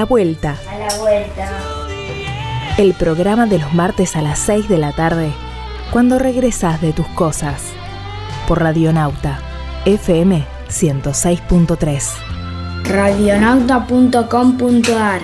la vuelta. A la vuelta. El programa de los martes a las 6 de la tarde, cuando regresás de tus cosas. Por Radionauta, FM 106.3. Radionauta.com.ar.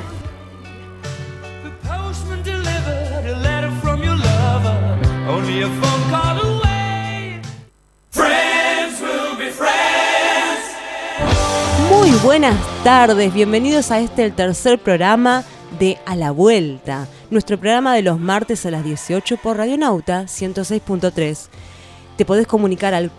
Muy buenas tardes, bienvenidos a el tercer programa de A la Vuelta, nuestro programa de los martes a las 18 por Radionauta 106.3. Te podés comunicar al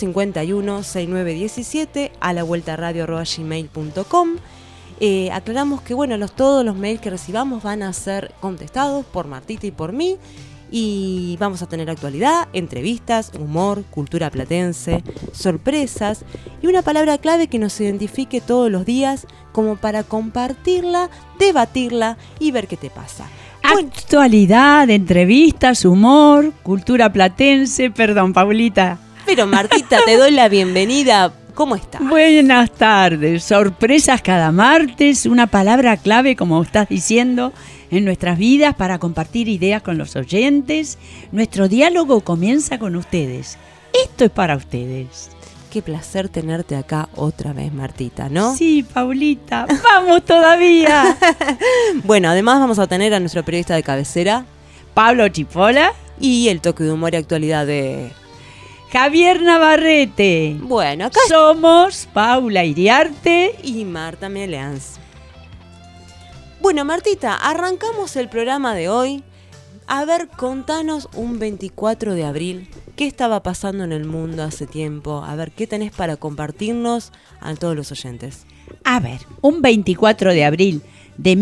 451-6917 a la vuelta radio@gmail.com. Aclaramos que todos los mails que recibamos van a ser contestados por Martita y por mí. Y vamos a tener actualidad, entrevistas, humor, cultura platense, sorpresas y una palabra clave que nos identifique todos los días como para compartirla, debatirla y ver qué te pasa. Actualidad, entrevistas, humor, cultura platense. Perdón, Paulita. Pero Martita, te doy la bienvenida. ¿Cómo estás? Buenas tardes. Sorpresas cada martes, una palabra clave, como estás diciendo, en nuestras vidas para compartir ideas con los oyentes. Nuestro diálogo comienza con ustedes. Esto es para ustedes. Qué placer tenerte acá otra vez, Martita, ¿no? Sí, Paulita. ¡Vamos todavía! Bueno, además vamos a tener a nuestro periodista de cabecera, Pablo Chipola. Y el toque de humor y actualidad de Javier Navarrete. Bueno, acá somos Paula Iriarte y Marta Meleans. Bueno, Martita, arrancamos el programa de hoy. A ver, contanos un 24 de abril, ¿qué estaba pasando en el mundo hace tiempo? A ver, ¿qué tenés para compartirnos a todos los oyentes? A ver, un 24 de abril de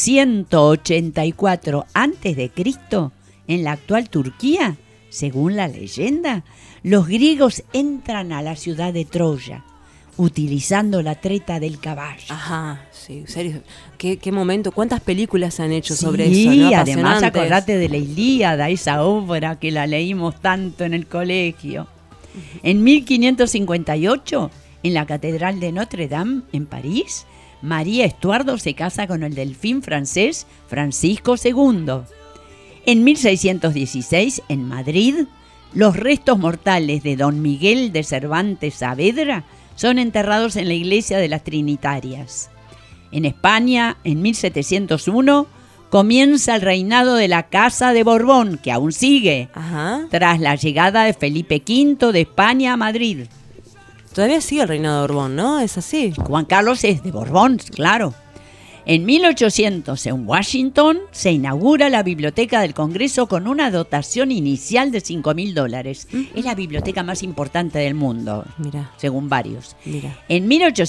1184 a.C., en la actual Turquía, según la leyenda, los griegos entran a la ciudad de Troya, utilizando la treta del caballo. Ajá, sí, serio. ¿Qué momento? ¿Cuántas películas se han hecho sobre eso? Sí, ¿no? Además acordate de la Ilíada, esa obra que la leímos tanto en el colegio. En 1558, en la Catedral de Notre Dame, en París, María Estuardo se casa con el delfín francés Francisco II. En 1616, en Madrid, los restos mortales de Don Miguel de Cervantes Saavedra son enterrados en la iglesia de las Trinitarias. En España, en 1701, comienza el reinado de la Casa de Borbón, que aún sigue, tras la llegada de Felipe V de España a Madrid. Todavía sigue el reinado de Borbón, ¿no? ¿Es así? Juan Carlos es de Borbón, claro. En 1800, en Washington, se inaugura la Biblioteca del Congreso con una dotación inicial de $5.000. Es la biblioteca más importante del mundo, según varios. En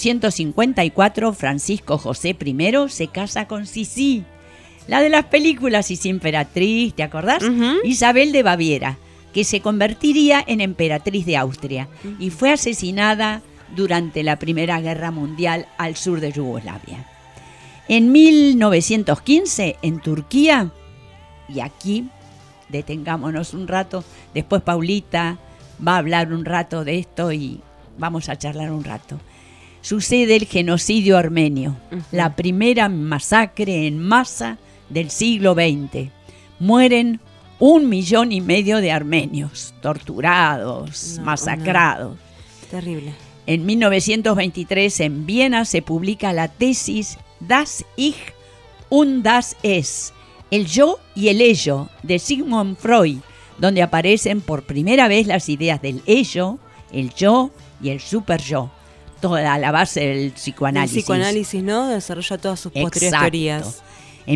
1854, Francisco José I se casa con Sisi, la de las películas Sisi Emperatriz, ¿te acordás? Isabel de Baviera, que se convertiría en emperatriz de Austria y fue asesinada durante la Primera Guerra Mundial al sur de Yugoslavia. En 1915, en Turquía, y aquí detengámonos un rato, después Paulita va a hablar un rato de esto y vamos a charlar un rato. Sucede el genocidio armenio, la primera masacre en masa del siglo XX. Mueren 1,5 millones de armenios, torturados, masacrados. Terrible. En 1923, en Viena, se publica la tesis Das Ich und das Es, el yo y el ello, de Sigmund Freud, donde aparecen por primera vez las ideas del ello, el yo y el superyo, toda la base del psicoanálisis. El psicoanálisis, ¿no? Desarrolla todas sus posteriores teorías. En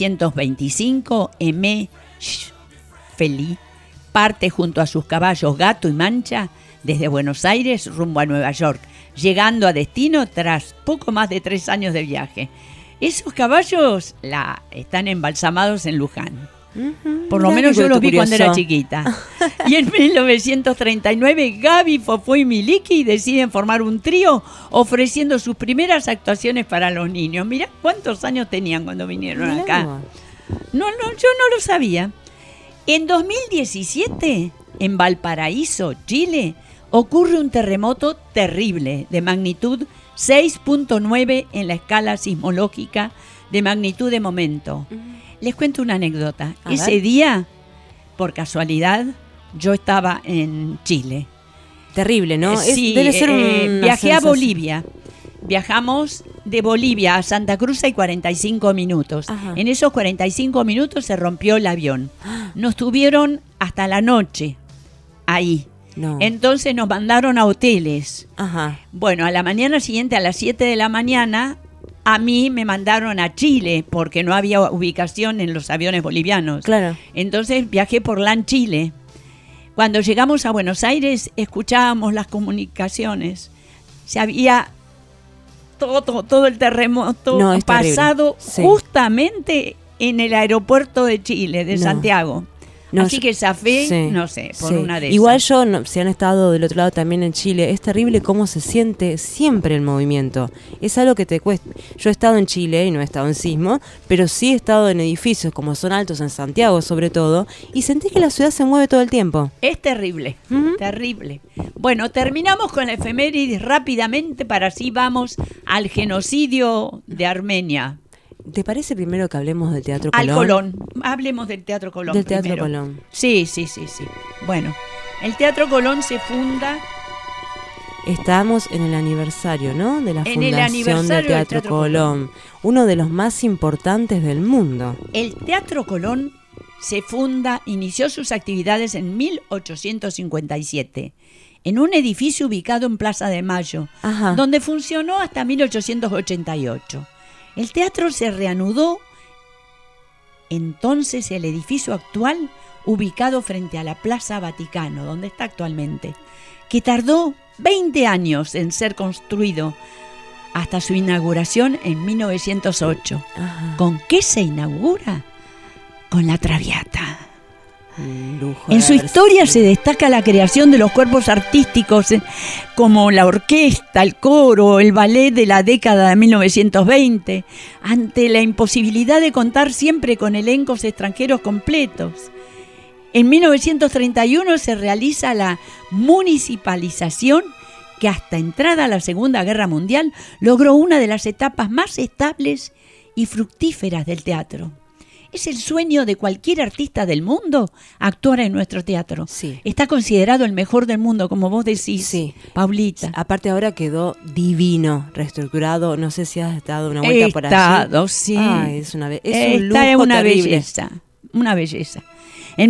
1925, Aimé Feli parte junto a sus caballos Gato y Mancha desde Buenos Aires rumbo a Nueva York, llegando a destino tras poco más de 3 años de viaje. Esos caballos están embalsamados en Luján. Por lo menos yo los vi cuando era chiquita. Y en 1939, Gaby, Fofó y Miliki deciden formar un trío ofreciendo sus primeras actuaciones para los niños. Mirá cuántos años tenían cuando vinieron acá. No, yo no lo sabía. En 2017, en Valparaíso, Chile, ocurre un terremoto terrible de magnitud 6.9 en la escala sismológica de magnitud de momento. Les cuento una anécdota. A Ese ver. día, por casualidad, yo estaba en Chile. Terrible, ¿no? Sí, debe ser una viajé a sensación. Bolivia. Viajamos de Bolivia a Santa Cruz hay 45 minutos. Ajá. En esos 45 minutos se rompió el avión. Nos tuvieron hasta la noche ahí. No. Entonces nos mandaron a hoteles. Ajá. Bueno, a la mañana siguiente, a las 7 de la mañana, a mí me mandaron a Chile porque no había ubicación en los aviones bolivianos. Claro. Entonces viajé por LAN Chile. Cuando llegamos a Buenos Aires, escuchábamos las comunicaciones. Se había todo el terremoto No, es pasado terrible. Sí. justamente en el aeropuerto de Chile, de No. Santiago. No, Así que zafé, sí, no sé, por sí. una de Igual esas. yo, si han estado del otro lado también en Chile, es terrible cómo se siente siempre el movimiento. Es algo que te cuesta. Yo he estado en Chile y no he estado en sismo, pero sí he estado en edificios como son altos en Santiago sobre todo, y sentí que la ciudad se mueve todo el tiempo. Es terrible, Ujú. terrible. Bueno, terminamos con la efemérides rápidamente para así vamos al genocidio de Armenia. ¿Te parece primero que hablemos del Teatro Al Colón? Colón. Hablemos del Teatro Colón Del Teatro primero. Colón. Sí. Bueno, el Teatro Colón se funda Estamos en el aniversario, ¿no? De la En el fundación aniversario del del Teatro Teatro Colón. Uno de los más importantes del mundo. El Teatro Colón se funda, inició sus actividades en 1857, en un edificio ubicado en Plaza de Mayo, Ajá. donde funcionó hasta 1888. El teatro se reanudó entonces el edificio actual, ubicado frente a la Plaza Vaticano, donde está actualmente, que tardó 20 años en ser construido hasta su inauguración en 1908. Ajá. ¿Con qué se inaugura? Con la Traviata. Un lujo En de su haber historia sido. se destaca la creación de los cuerpos artísticos como la orquesta, el coro, el ballet de la década de 1920, ante la imposibilidad de contar siempre con elencos extranjeros completos. En 1931 se realiza la municipalización que hasta entrada la Segunda Guerra Mundial logró una de las etapas más estables y fructíferas del teatro. Es el sueño de cualquier artista del mundo actuar en nuestro teatro. Sí. Está considerado el mejor del mundo, como vos decís, Sí. Paulita. Aparte ahora quedó divino, reestructurado. No sé si has dado una vuelta por allí. Estado, sí. Ay, es un lujo Esta es una terrible. belleza, una belleza. En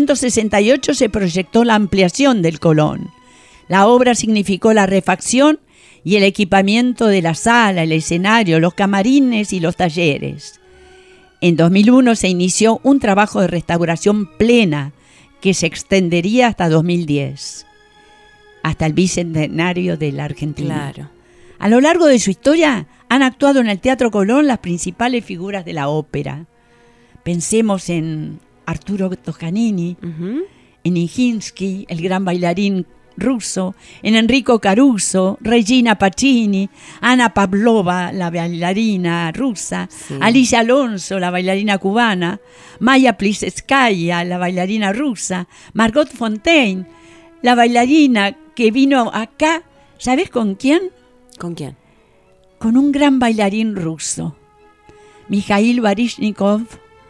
1968 se proyectó la ampliación del Colón. La obra significó la refacción y el equipamiento de la sala, el escenario, los camarines y los talleres. En 2001 se inició un trabajo de restauración plena que se extendería hasta 2010, hasta el bicentenario de la Argentina. Claro. A lo largo de su historia han actuado en el Teatro Colón las principales figuras de la ópera. Pensemos en Arturo Toscanini, Ujú. en Nijinsky, el gran bailarín ruso, en Enrico Caruso, Regina Pacini, Ana Pavlova, la bailarina rusa, Sí. Alicia Alonso, la bailarina cubana, Maya Plisetskaya, la bailarina rusa, Margot Fonteyn, la bailarina que vino acá, ¿sabes con quién? ¿Con quién? Con un gran bailarín ruso, Mikhail Baryshnikov.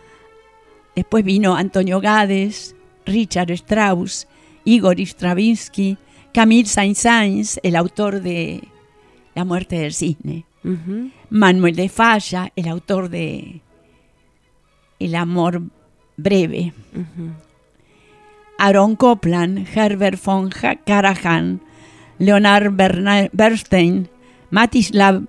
Después vino Antonio Gades, Richard Strauss, Igor Stravinsky, Camille Saint-Saëns, el autor de La muerte del cisne, Ujú. Manuel de Falla, el autor de El amor breve, Ujú. Aaron Copland, Herbert von Karajan, Leonard Bernstein, Mstislav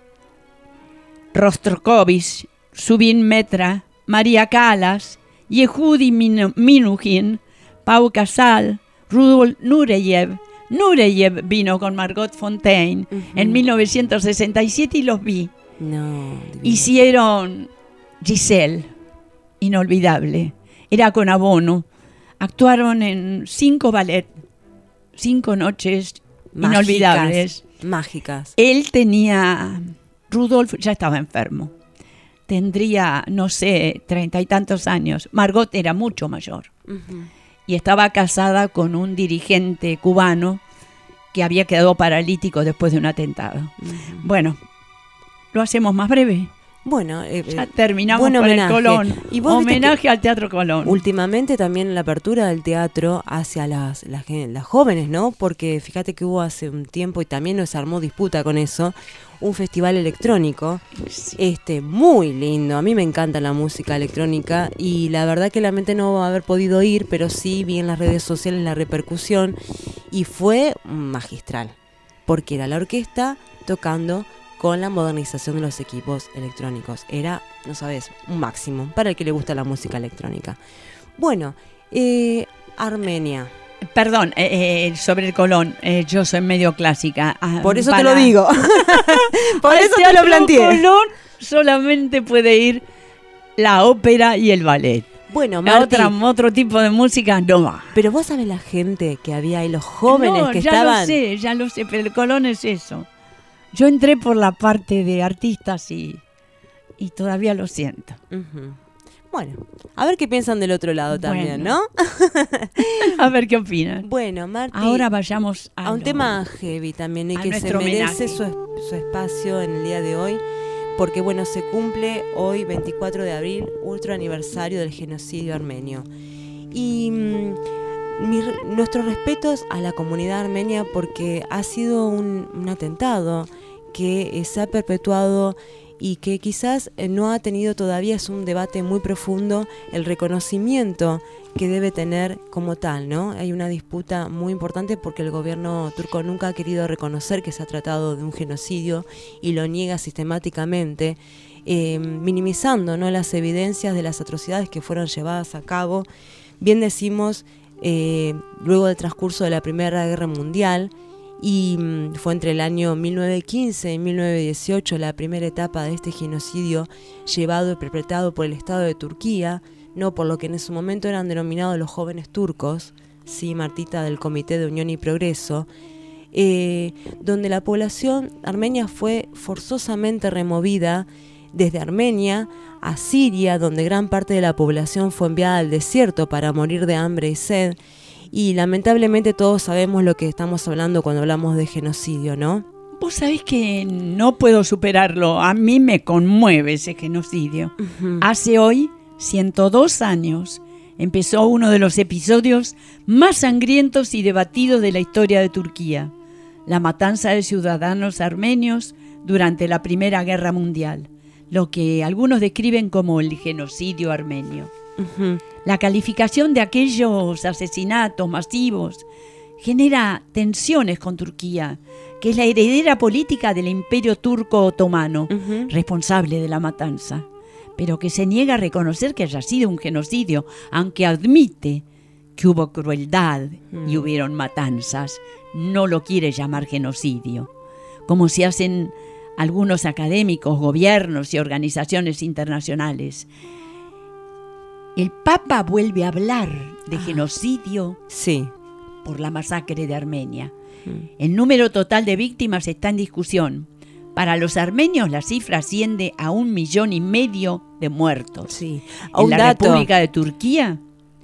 Rostropovich, Zubin Mehta, María Callas, Yehudi Minuhin, Pau Casal, Rudolf Nureyev. Nureyev vino con Margot Fonteyn en 1967 y los vi. No. divino. Hicieron Giselle, inolvidable. Era con abono. Actuaron en 5 ballet, 5 noches Mágicas, inolvidables. Mágicas. Él tenía, Rudolf ya estaba enfermo. Tendría, no sé, 30 y tantos años. Margot era mucho mayor. Ujú. Y estaba casada con un dirigente cubano que había quedado paralítico después de un atentado. Ujú. Bueno, lo hacemos más breve. Bueno, Ya terminamos buen con homenaje. el Colón. Y vos viste Homenaje al Teatro Colón. últimamente también la apertura del teatro hacia las jóvenes, ¿no? Porque fíjate que hubo hace un tiempo, y también nos armó disputa con eso, un festival electrónico, muy lindo. A mí me encanta la música electrónica y la verdad que lamenté no haber podido ir, pero sí vi en las redes sociales la repercusión y fue magistral, porque era la orquesta tocando con la modernización de los equipos electrónicos. Era, no sabes, un máximo para el que le gusta la música electrónica. Bueno, Armenia. Perdón, sobre el Colón, yo soy medio clásica. Por eso te lo digo. Por eso te lo planteé. Colón solamente puede ir la ópera y el ballet. Bueno, Marti, otro tipo de música no va. pero vos sabés la gente que había ahí, los jóvenes No, que ya estaban. Ya lo sé, pero el Colón es eso. Yo entré por la parte de artistas y todavía lo siento. Ujú. Bueno, a ver qué piensan del otro lado también, Bueno. ¿no? A ver qué opinan. Bueno, Marti, Ahora vayamos a un tema heavy también y a que se nuestro merece homenaje. su espacio en el día de hoy, porque bueno, se cumple hoy, 24 de abril, ultra aniversario del genocidio armenio. Y nuestros respetos a la comunidad armenia, porque ha sido un atentado que se ha perpetuado y que quizás no ha tenido todavía, es un debate muy profundo, el reconocimiento que debe tener como tal, ¿no? Hay una disputa muy importante porque el gobierno turco nunca ha querido reconocer que se ha tratado de un genocidio y lo niega sistemáticamente, minimizando, ¿no?, las evidencias de las atrocidades que fueron llevadas a cabo. Bien decimos, luego del transcurso de la Primera Guerra Mundial, y fue entre el año 1915 y 1918 la primera etapa de este genocidio llevado y perpetrado por el Estado de Turquía, no por lo que en ese momento eran denominados los jóvenes turcos, sí, Martita, del Comité de Unión y Progreso, donde la población armenia fue forzosamente removida desde Armenia a Siria, donde gran parte de la población fue enviada al desierto para morir de hambre y sed. Y lamentablemente todos sabemos lo que estamos hablando cuando hablamos de genocidio, ¿no? Vos sabés que no puedo superarlo. A mí me conmueve ese genocidio. Uh-huh. Hace hoy 102 años empezó uno de los episodios más sangrientos y debatidos de la historia de Turquía: la matanza de ciudadanos armenios durante la Primera Guerra Mundial, lo que algunos describen como el genocidio armenio. Uh-huh. La calificación de aquellos asesinatos masivos genera tensiones con Turquía, que es la heredera política del Imperio Turco Otomano, Uh-huh. responsable de la matanza, pero que se niega a reconocer que haya sido un genocidio, aunque admite que hubo crueldad y hubieron matanzas. No lo quiere llamar genocidio, como si hacen algunos académicos, gobiernos y organizaciones internacionales. El Papa vuelve a hablar de genocidio Sí. por la masacre de Armenia. Mm. El número total de víctimas está en discusión. Para los armenios la cifra asciende a 1,5 millones de muertos. Sí. En Un la dato. República de Turquía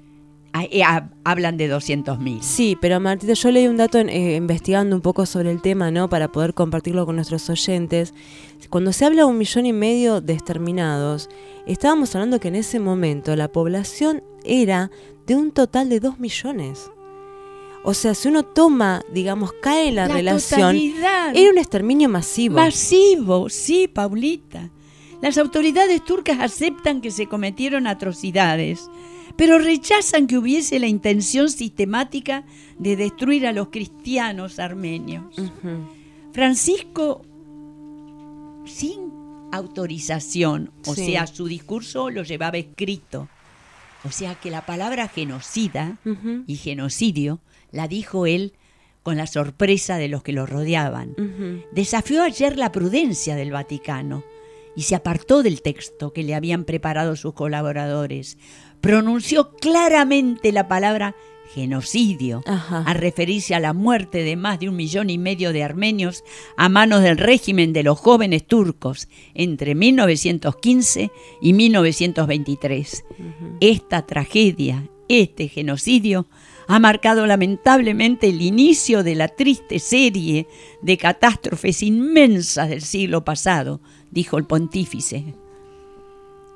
hablan de 200.000. Sí, pero Martita, yo leí un dato investigando un poco sobre el tema, ¿no?, para poder compartirlo con nuestros oyentes. Cuando se habla de 1,5 millones de exterminados, estábamos hablando que en ese momento la población era de un total de 2 millones. O sea, si uno toma, digamos, cae la relación, totalidad. era un exterminio masivo. Masivo, sí, Paulita. Las autoridades turcas aceptan que se cometieron atrocidades, pero rechazan que hubiese la intención sistemática de destruir a los cristianos armenios. Ujú. Francisco, sin autorización, o Sí. sea, su discurso lo llevaba escrito. O sea que la palabra genocida Ujú. y genocidio la dijo él con la sorpresa de los que lo rodeaban. Ujú. Desafió ayer la prudencia del Vaticano y se apartó del texto que le habían preparado sus colaboradores. Pronunció claramente la palabra genocidio, Ajá. a referirse a la muerte de más de 1,5 millones de armenios a manos del régimen de los jóvenes turcos entre 1915 y 1923. Esta tragedia, este genocidio, ha marcado lamentablemente el inicio de la triste serie de catástrofes inmensas del siglo pasado, dijo el pontífice.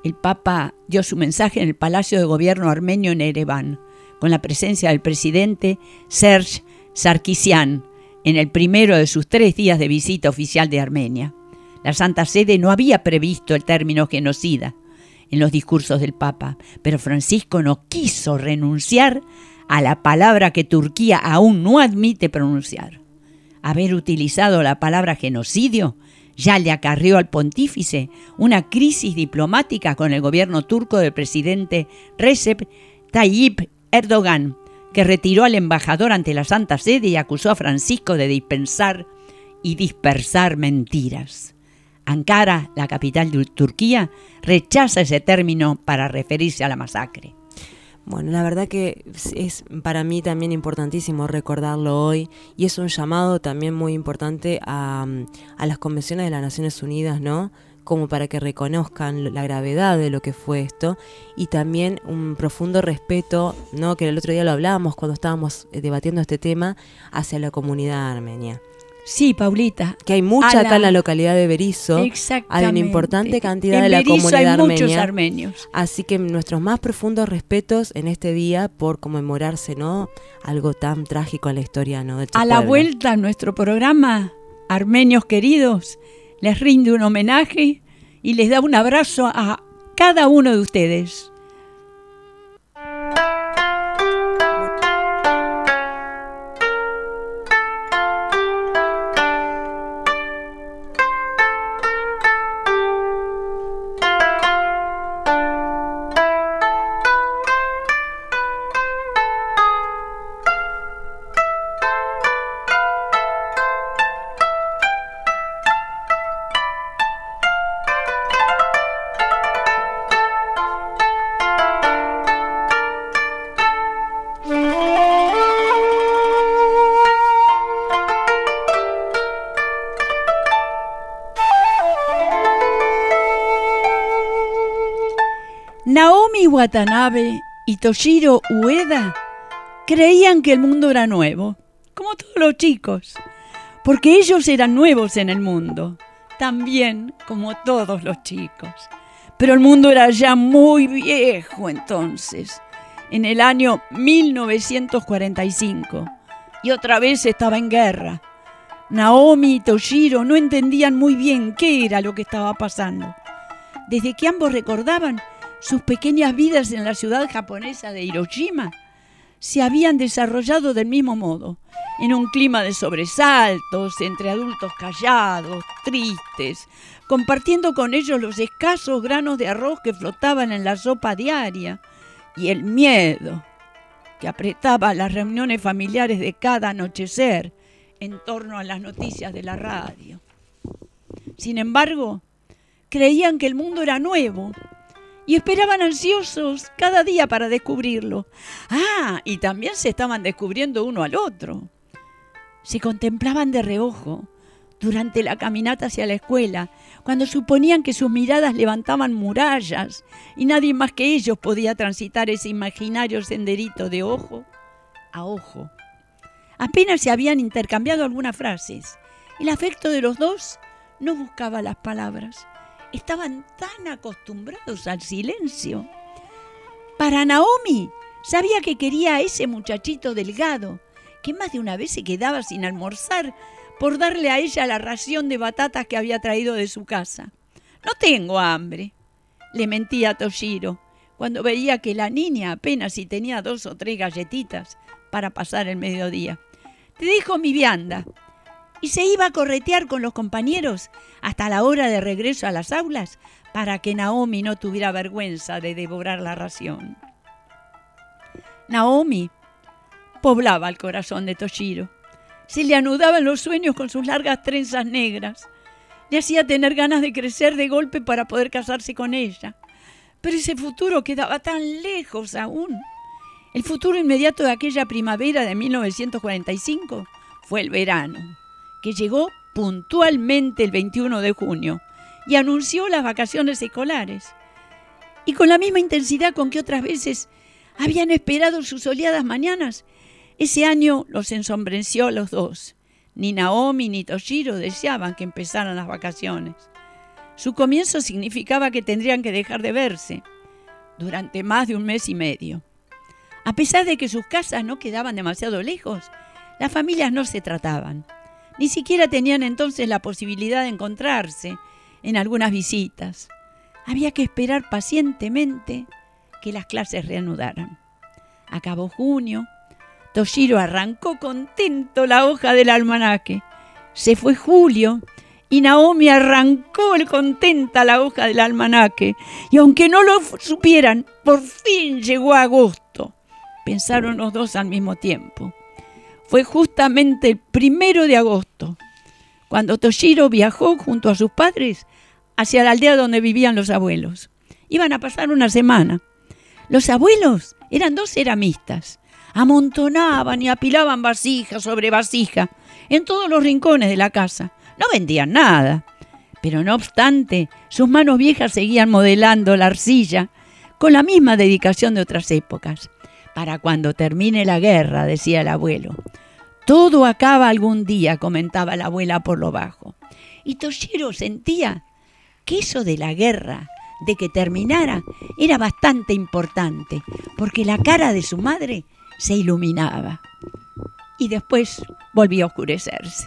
el Papa dio su mensaje en el Palacio de Gobierno armenio en Ereván, con la presencia del presidente Serge Sarkisian, en el primero de sus 3 días de visita oficial de Armenia. La Santa Sede no había previsto el término genocida en los discursos del Papa, pero Francisco no quiso renunciar a la palabra que Turquía aún no admite pronunciar. Haber utilizado la palabra genocidio ya le acarreó al pontífice una crisis diplomática con el gobierno turco del presidente Recep Tayyip Erdogan, que retiró al embajador ante la Santa Sede y acusó a Francisco de dispensar y dispersar mentiras. Ankara, la capital de Turquía, rechaza ese término para referirse a la masacre. Bueno, la verdad que es para mí también importantísimo recordarlo hoy, y es un llamado también muy importante a las convenciones de las Naciones Unidas, ¿no? Como para que reconozcan la gravedad de lo que fue esto, y también un profundo respeto, ¿no? Que el otro día lo hablábamos cuando estábamos debatiendo este tema, hacia la comunidad armenia. Sí, Paulita. Que hay mucha acá en la localidad de Berisso. Hay una importante cantidad de la comunidad armenia. Muchos armenios. Así que nuestros más profundos respetos en este día por conmemorarse, ¿no? Algo tan trágico en la historia, ¿no? De a la vuelta a nuestro programa, armenios queridos, les rinde un homenaje y les da un abrazo a cada uno de ustedes. Naomi Watanabe y Toshiro Ueda creían que el mundo era nuevo, como todos los chicos, porque ellos eran nuevos en el mundo, también como todos los chicos. Pero el mundo era ya muy viejo entonces, en el año 1945, y otra vez estaba en guerra. Naomi y Toshiro no entendían muy bien qué era lo que estaba pasando. Desde que ambos recordaban sus pequeñas vidas en la ciudad japonesa de Hiroshima, se habían desarrollado del mismo modo, en un clima de sobresaltos, entre adultos callados, tristes, compartiendo con ellos los escasos granos de arroz que flotaban en la sopa diaria, y el miedo que apretaba las reuniones familiares de cada anochecer en torno a las noticias de la radio. Sin embargo, creían que el mundo era nuevo, y esperaban ansiosos cada día para descubrirlo. Y también se estaban descubriendo uno al otro. Se contemplaban de reojo durante la caminata hacia la escuela, cuando suponían que sus miradas levantaban murallas y nadie más que ellos podía transitar ese imaginario senderito de ojo a ojo. Apenas se habían intercambiado algunas frases. El afecto de los dos no buscaba las palabras. Estaban tan acostumbrados al silencio. Para Naomi, sabía que quería a ese muchachito delgado, que más de una vez se quedaba sin almorzar por darle a ella la ración de batatas que había traído de su casa. «No tengo hambre», le mentía a Toshiro, cuando veía que la niña apenas si tenía 2 o 3 galletitas para pasar el mediodía. «Te dejo mi vianda». Y se iba a corretear con los compañeros hasta la hora de regreso a las aulas para que Naomi no tuviera vergüenza de devorar la ración. Naomi poblaba el corazón de Toshiro. Se le anudaban los sueños con sus largas trenzas negras. Le hacía tener ganas de crecer de golpe para poder casarse con ella. Pero ese futuro quedaba tan lejos aún. El futuro inmediato de aquella primavera de 1945 fue el verano, que llegó puntualmente el 21 de junio y anunció las vacaciones escolares. Y con la misma intensidad con que otras veces habían esperado sus soleadas mañanas, ese año los ensombreció a los dos. Ni Naomi ni Toshiro deseaban que empezaran las vacaciones. Su comienzo significaba que tendrían que dejar de verse durante más de 1 mes y medio. A pesar de que sus casas no quedaban demasiado lejos, las familias no se trataban. Ni siquiera tenían entonces la posibilidad de encontrarse en algunas visitas. Había que esperar pacientemente que las clases reanudaran. Acabó junio. Toshiro arrancó contento la hoja del almanaque. Se fue julio y Naomi arrancó contenta la hoja del almanaque. Y aunque no lo supieran, por fin llegó agosto. Pensaron los dos al mismo tiempo. Fue justamente el 1 de agosto, cuando Toshiro viajó junto a sus padres hacia la aldea donde vivían los abuelos. Iban a pasar una semana. Los abuelos eran 2 ceramistas. Amontonaban y apilaban vasija sobre vasija en todos los rincones de la casa. No vendían nada, pero no obstante, sus manos viejas seguían modelando la arcilla con la misma dedicación de otras épocas. Para cuando termine la guerra, decía el abuelo. Todo acaba algún día, comentaba la abuela por lo bajo. Y Toshiro sentía que eso de la guerra, de que terminara, era bastante importante, porque la cara de su madre se iluminaba. Y después volvió a oscurecerse.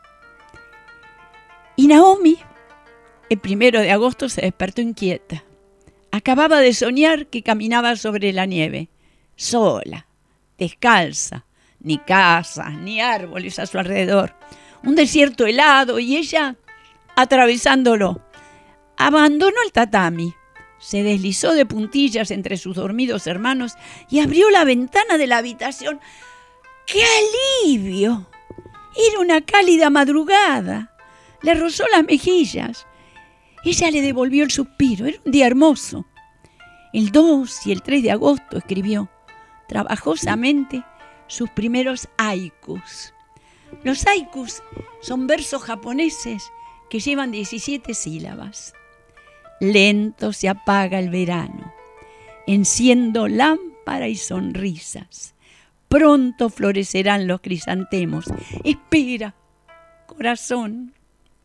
Y Naomi, el 1 de agosto, se despertó inquieta. Acababa de soñar que caminaba sobre la nieve, sola, descalza, ni casas, ni árboles a su alrededor. Un desierto helado y ella atravesándolo. Abandonó el tatami, se deslizó de puntillas entre sus dormidos hermanos y abrió la ventana de la habitación. ¡Qué alivio! Era una cálida madrugada. Le rozó las mejillas. Ella le devolvió el suspiro. Era un día hermoso. El 2 y el 3 de agosto escribió trabajosamente sus primeros haikus. Los haikus son versos japoneses que llevan 17 sílabas. Lento se apaga el verano, enciendo lámpara y sonrisas. Pronto florecerán los crisantemos. Espera, corazón.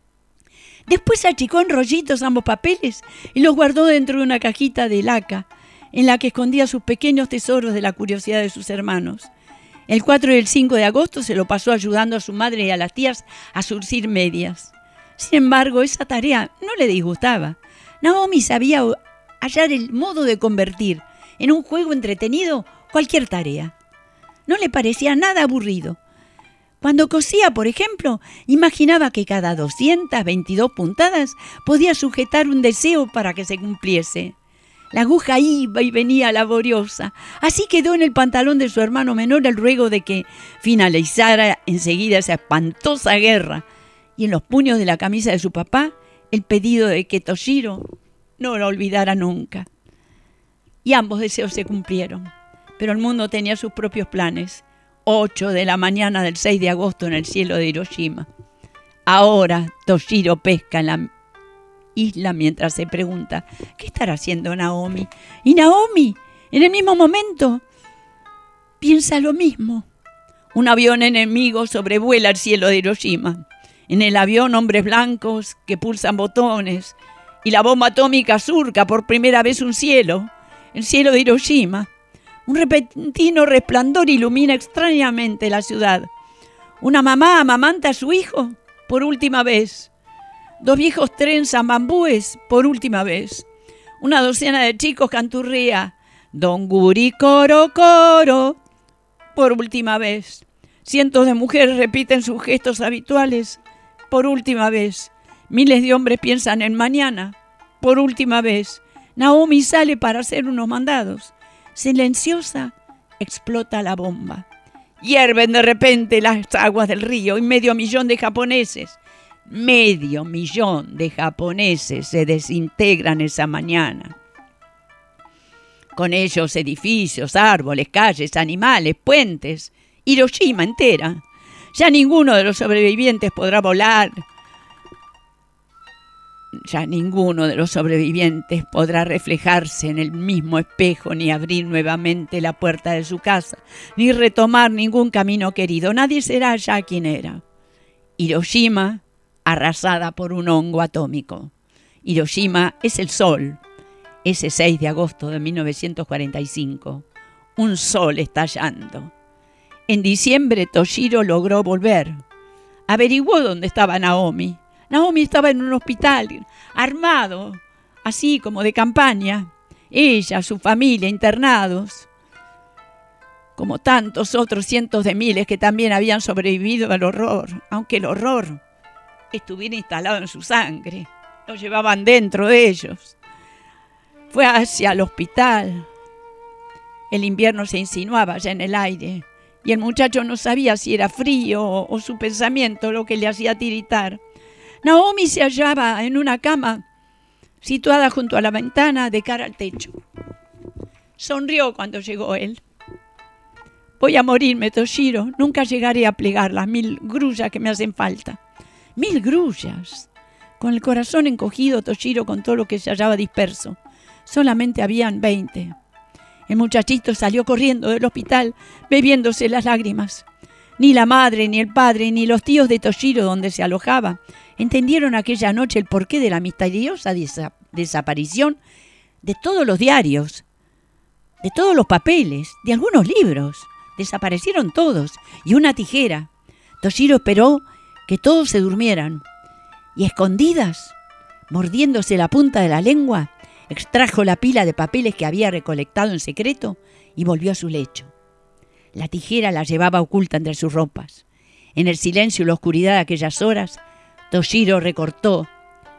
Después achicó en rollitos ambos papeles y los guardó dentro de una cajita de laca en la que escondía sus pequeños tesoros de la curiosidad de sus hermanos. El 4 y el 5 de agosto se lo pasó ayudando a su madre y a las tías a surcir medias. Sin embargo, esa tarea no le disgustaba. Naomi sabía hallar el modo de convertir en un juego entretenido cualquier tarea. No le parecía nada aburrido. Cuando cosía, por ejemplo, imaginaba que cada 222 puntadas podía sujetar un deseo para que se cumpliese. La aguja iba y venía laboriosa. Así quedó en el pantalón de su hermano menor el ruego de que finalizara enseguida esa espantosa guerra, y en los puños de la camisa de su papá el pedido de que Toshiro no lo olvidara nunca. Y ambos deseos se cumplieron, pero el mundo tenía sus propios planes. 8 de la mañana del 6 de agosto en el cielo de Hiroshima. Ahora Toshiro pesca en la isla mientras se pregunta, ¿qué estará haciendo Naomi? Y Naomi, en el mismo momento, piensa lo mismo. Un avión enemigo sobrevuela el cielo de Hiroshima. En el avión, hombres blancos que pulsan botones, y la bomba atómica surca por primera vez un cielo, el cielo de Hiroshima. Un repentino resplandor ilumina extrañamente la ciudad. Una mamá amamanta a su hijo por última vez. 2 viejos trenzan bambúes por última vez. Una docena de chicos canturrea Don Guri Coro Coro por última vez. Cientos de mujeres repiten sus gestos habituales por última vez. Miles de hombres piensan en mañana por última vez. Naomi sale para hacer unos mandados. Silenciosa, explota la bomba. Hierven de repente las aguas del río y 500,000 de japoneses. 500,000 de japoneses se desintegran esa mañana. Con ellos edificios, árboles, calles, animales, puentes, Hiroshima entera. Ya ninguno de los sobrevivientes podrá volar. Ya ninguno de los sobrevivientes podrá reflejarse en el mismo espejo, ni abrir nuevamente la puerta de su casa, ni retomar ningún camino querido. Nadie será ya quien era. Hiroshima arrasada por un hongo atómico. Hiroshima es el sol. Ese 6 de agosto de 1945, un sol estallando. En diciembre Toshiro logró volver. Averiguó dónde estaba Naomi. Naomi estaba en un hospital, armado, así como de campaña. Ella, su familia, internados. Como tantos otros cientos de miles que también habían sobrevivido al horror, aunque el horror estuviera instalado en su sangre. Lo llevaban dentro de ellos. Fue hacia el hospital. El invierno se insinuaba ya en el aire y el muchacho no sabía si era frío o su pensamiento lo que le hacía tiritar. Naomi se hallaba en una cama situada junto a la ventana de cara al techo. Sonrió cuando llegó él. Voy a morirme, Toshiro. Nunca llegaré a plegar las 1000 grullas que me hacen falta. 1000 grullas. Con el corazón encogido, Toshiro contó lo que se hallaba disperso. Solamente habían 20. El muchachito salió corriendo del hospital, bebiéndose las lágrimas. Ni la madre, ni el padre, ni los tíos de Toshiro, donde se alojaba, entendieron aquella noche el porqué de la misteriosa desaparición de todos los diarios, de todos los papeles, de algunos libros. Desaparecieron todos, y una tijera. Toshiro esperó que todos se durmieran, y escondidas, mordiéndose la punta de la lengua, extrajo la pila de papeles que había recolectado en secreto y volvió a su lecho. La tijera la llevaba oculta entre sus ropas. En el silencio y la oscuridad de aquellas horas, Toshiro recortó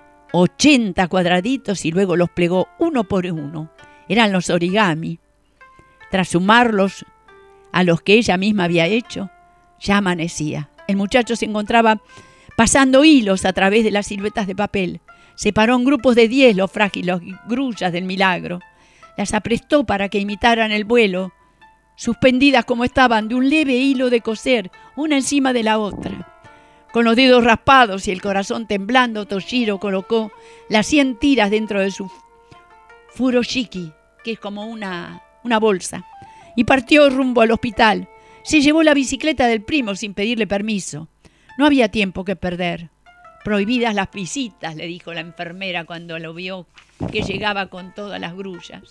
80 cuadraditos y luego los plegó uno por uno. Eran los origami. Tras sumarlos a los que ella misma había hecho, ya amanecía. El muchacho se encontraba pasando hilos a través de las siluetas de papel. Separó en grupos de 10 los frágiles grullas del milagro. Las aprestó para que imitaran el vuelo, suspendidas como estaban de un leve hilo de coser, una encima de la otra. Con los dedos raspados y el corazón temblando, Toshiro colocó las 100 tiras dentro de su furoshiki, que es como una bolsa, y partió rumbo al hospital. Se llevó la bicicleta del primo sin pedirle permiso. No había tiempo que perder. Prohibidas las visitas, le dijo la enfermera cuando lo vio que llegaba con todas las grullas.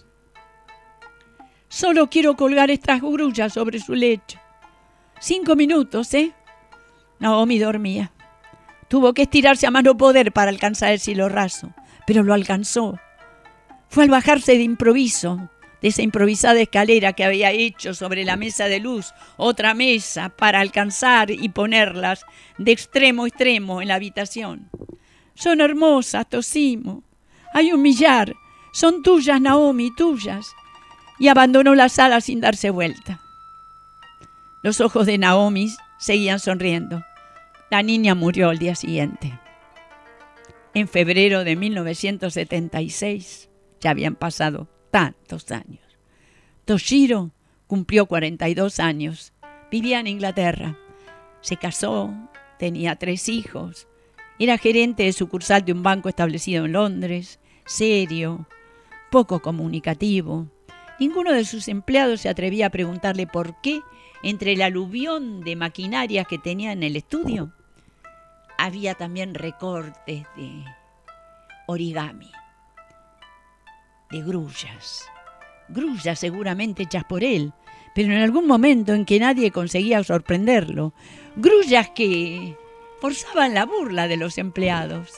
Solo quiero colgar estas grullas sobre su lecho. 5 minutos, ¿eh? Naomi dormía. Tuvo que estirarse a más no poder para alcanzar el cielo raso, pero lo alcanzó. Fue al bajarse de improviso, de esa improvisada escalera que había hecho sobre la mesa de luz, otra mesa para alcanzar y ponerlas de extremo a extremo en la habitación. Son hermosas, Tosimo. Hay 1 millar. Son tuyas, Naomi, tuyas. Y abandonó la sala sin darse vuelta. Los ojos de Naomi seguían sonriendo. La niña murió al día siguiente. En febrero de 1976, ya habían pasado tantos años. Toshiro cumplió 42 años. Vivía en Inglaterra. Se casó, tenía 3 hijos. Era gerente de sucursal de un banco establecido en Londres. Serio, poco comunicativo. Ninguno de sus empleados se atrevía a preguntarle por qué, entre el aluvión de maquinarias que tenía en el estudio, había también recortes de origami, de grullas. Grullas seguramente hechas por él, pero en algún momento en que nadie conseguía sorprenderlo. Grullas que forzaban la burla de los empleados.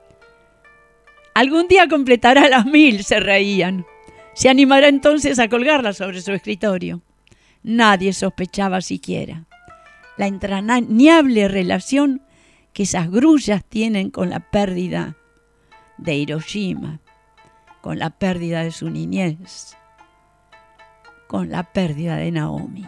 Algún día completará las 1000, se reían. Se animará entonces a colgarlas sobre su escritorio. Nadie sospechaba siquiera la entrañable relación que esas grullas tienen con la pérdida de Hiroshima, con la pérdida de su niñez, con la pérdida de Naomi.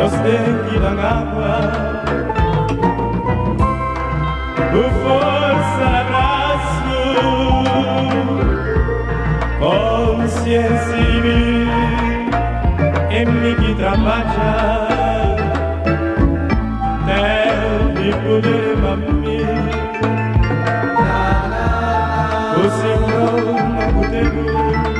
tiram água, por força abraço, consciência em mim que trabalha, deve poder mami, o Senhor não pode.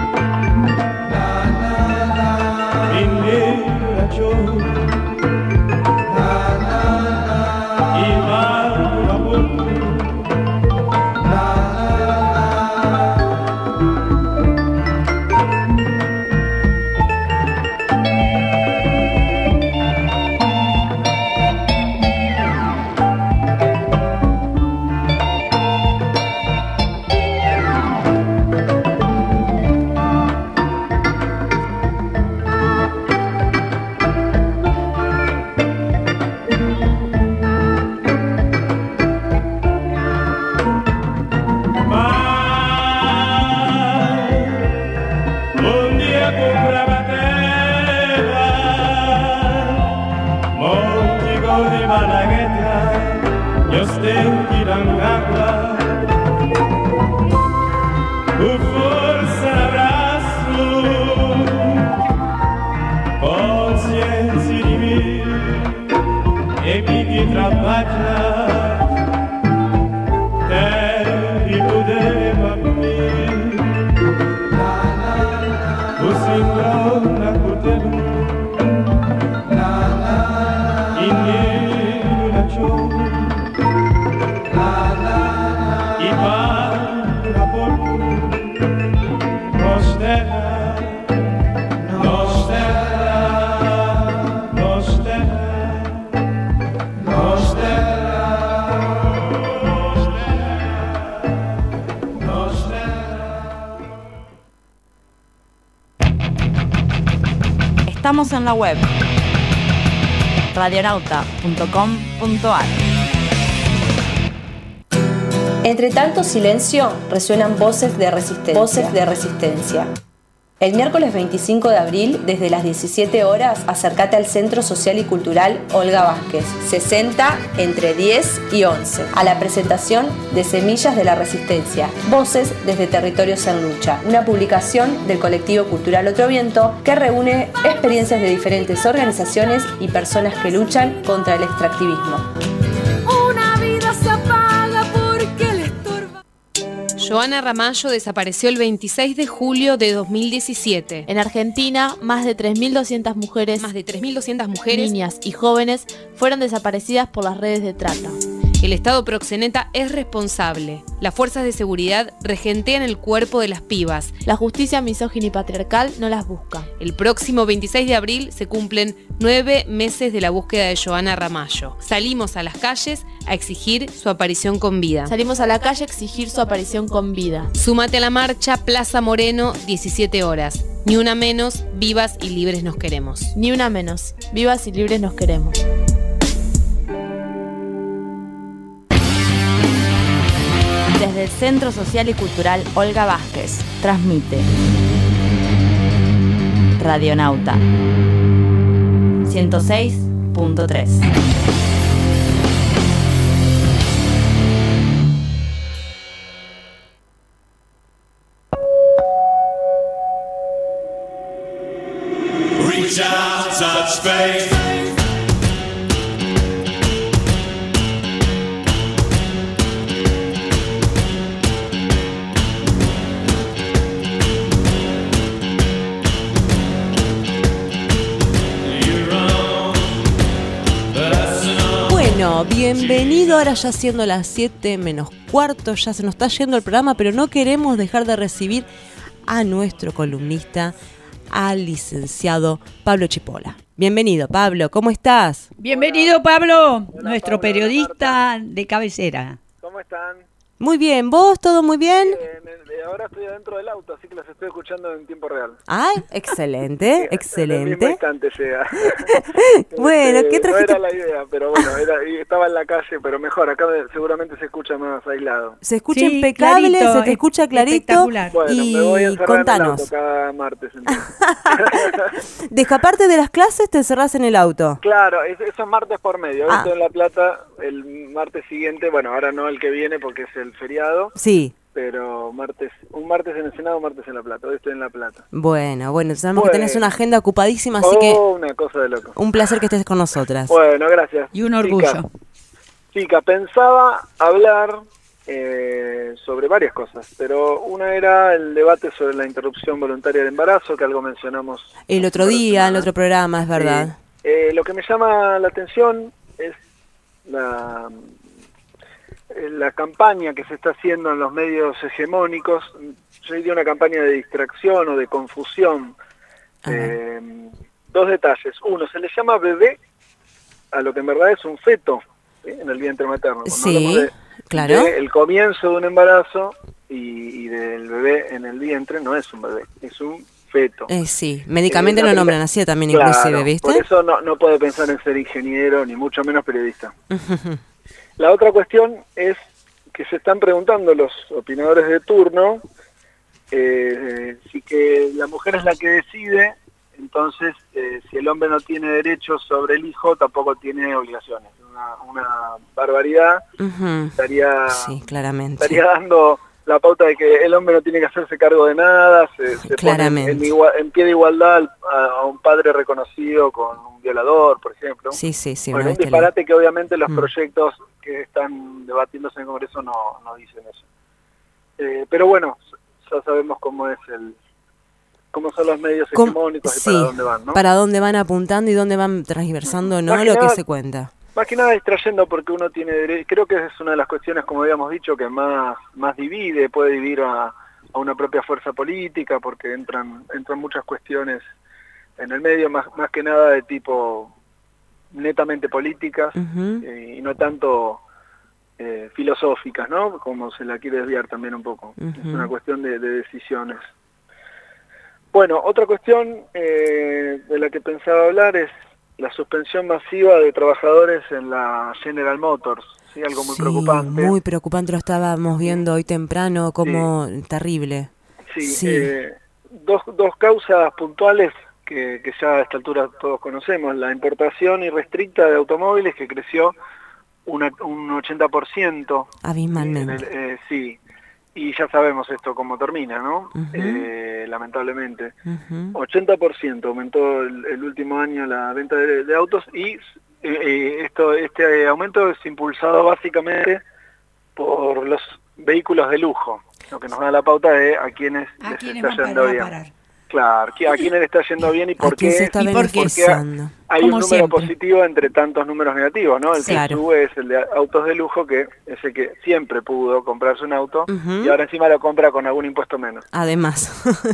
Estamos en la web radionauta.com.ar. Entre tanto silencio resuenan voces de resistencia. El miércoles 25 de abril, desde las 17 horas, acércate al Centro Social y Cultural Olga Vázquez, 60 entre 10 y 11, a la presentación de Semillas de la Resistencia, Voces desde Territorios en Lucha, una publicación del colectivo cultural Otro Viento que reúne experiencias de diferentes organizaciones y personas que luchan contra el extractivismo. Una vida se apaga porque le estorba. Joana Ramallo desapareció el 26 de julio de 2017. En Argentina, más de 3.200 mujeres, niñas y jóvenes fueron desaparecidas por las redes de trata. El Estado proxeneta es responsable. Las fuerzas de seguridad regentean el cuerpo de las pibas. La justicia misógina y patriarcal no las busca. El próximo 26 de abril se cumplen 9 meses de la búsqueda de Joana Ramallo. Salimos a las calles a exigir su aparición con vida. Súmate a la marcha Plaza Moreno, 17 horas. Ni una menos, vivas y libres nos queremos. Ni una menos, vivas y libres nos queremos. Desde el Centro Social y Cultural Olga Vázquez, transmite Radionauta 106.3. Reach out, touch faith. Bueno, bienvenido, ahora ya siendo las 7 menos cuarto, ya se nos está yendo el programa, pero no queremos dejar de recibir a nuestro columnista, al licenciado Pablo Chipola. Bienvenido, Pablo, ¿cómo estás? Bienvenido, Pablo, nuestro periodista de cabecera. ¿Cómo están? Muy bien, ¿vos? ¿Todo muy bien? Ahora estoy adentro del auto, así que los estoy escuchando en tiempo real. Ay, excelente, excelente. En el mismo instante llega. Bueno, ¿qué trajiste? No era la idea, pero bueno, estaba en la calle, pero mejor, acá seguramente se escucha más aislado. Se escucha impecable, clarito, se te escucha clarito. Bueno, y me voy a encerrar contanos. en el auto cada martes. Entonces. De escaparte de las clases, te encerrás en el auto. Claro, eso es martes por medio. Hoy estoy en La Plata, el martes siguiente, bueno, ahora no el que viene porque es el feriado. Sí. Pero un martes en el Senado, un martes en La Plata. Hoy estoy en La Plata. Bueno, sabemos que tenés una agenda ocupadísima, así que una cosa de loco. Un placer que estés con nosotras. Bueno, gracias. Y un orgullo. Chica, pensaba hablar sobre varias cosas, pero una era el debate sobre la interrupción voluntaria del embarazo, que algo mencionamos el otro día, en el otro programa, es verdad. Lo que me llama la atención es la campaña que se está haciendo en los medios hegemónicos. Yo diría una campaña de distracción o de confusión. Dos detalles. Uno, se le llama bebé a lo que en verdad es un feto en el vientre materno. Sí, claro. El comienzo de un embarazo y del bebé en el vientre no es un bebé, es un feto. Sí, médicamente lo nombran así también, claro, inclusive, ¿viste? Por eso no puede pensar en ser ingeniero, ni mucho menos periodista. La otra cuestión es que se están preguntando los opinadores de turno si que la mujer es la que decide, entonces si el hombre no tiene derechos sobre el hijo, tampoco tiene obligaciones. Una barbaridad. Estaría dando la pauta de que el hombre no tiene que hacerse cargo de nada, se pone en pie de igualdad a un padre reconocido con un violador, por ejemplo. Sí, bueno, un disparate que obviamente los proyectos que están debatiéndose en el Congreso no dicen eso. Pero bueno, ya sabemos cómo son los medios hegemónicos y para dónde van, ¿no? Para dónde van apuntando y dónde van transversando, ¿no? Lo que se cuenta. Más que nada distrayendo porque uno tiene derecho. Creo que es una de las cuestiones, como habíamos dicho, que más divide, puede dividir a una propia fuerza política, porque entran muchas cuestiones en el medio, más que nada de tipo netamente políticas y no tanto filosóficas, ¿no? Como se la quiere desviar también un poco. Es una cuestión de decisiones. Bueno, otra cuestión de la que pensaba hablar es la suspensión masiva de trabajadores en la General Motors, ¿sí? Algo muy preocupante. Muy preocupante, lo estábamos viendo hoy temprano, como terrible. Dos causas puntuales que ya a esta altura todos conocemos: la importación irrestricta de automóviles, que creció un 80%. Abismalmente. Y ya sabemos esto cómo termina, ¿no? Lamentablemente. 80% aumentó el último año la venta de autos y este aumento es impulsado básicamente por los vehículos de lujo, lo que nos da la pauta de a quienes les está yendo bien. Claro, a quién le está yendo bien y por qué. Porque hay un número positivo entre tantos números negativos, ¿no? El que sube es el de autos de lujo, que es el que siempre pudo comprarse un auto y ahora encima lo compra con algún impuesto menos. Además.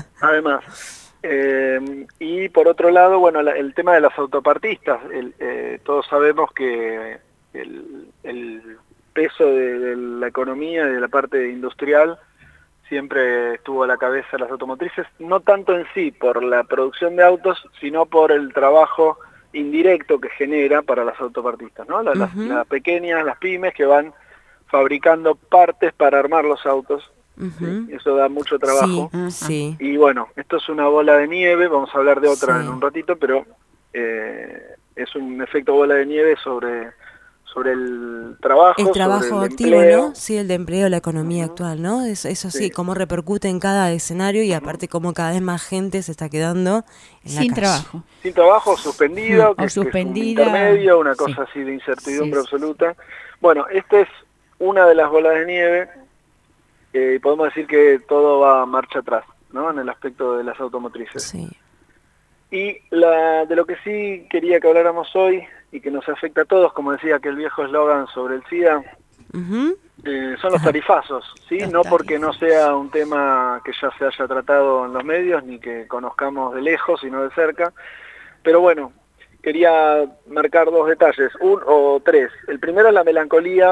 Y por otro lado, bueno, el tema de las autopartistas. Todos sabemos que el peso de la economía, de la parte industrial, siempre estuvo a la cabeza de las automotrices, no tanto en sí por la producción de autos, sino por el trabajo indirecto que genera para las autopartistas, ¿no? Las pequeñas, las pymes que van fabricando partes para armar los autos. ¿Sí? Eso da mucho trabajo. Y bueno, esto es una bola de nieve, vamos a hablar de otra en un ratito, pero es un efecto bola de nieve sobre el trabajo. El trabajo sobre el activo, empleo. ¿no? Sí, el de empleo, la economía actual, ¿no? Eso sí, cómo repercute en cada escenario y aparte cómo cada vez más gente se está quedando sin trabajo. Sin trabajo, suspendido, que es un intermedio, una cosa así de incertidumbre absoluta. Bueno, esta es una de las bolas de nieve y podemos decir que todo va a marcha atrás, ¿no? En el aspecto de las automotrices. Y de lo que sí quería que habláramos hoy y que nos afecta a todos, como decía aquel viejo eslogan sobre el SIDA, son los tarifazos, ¿sí? No porque no sea un tema que ya se haya tratado en los medios, ni que conozcamos de lejos, sino de cerca, pero bueno, quería marcar dos detalles, o tres. El primero es la melancolía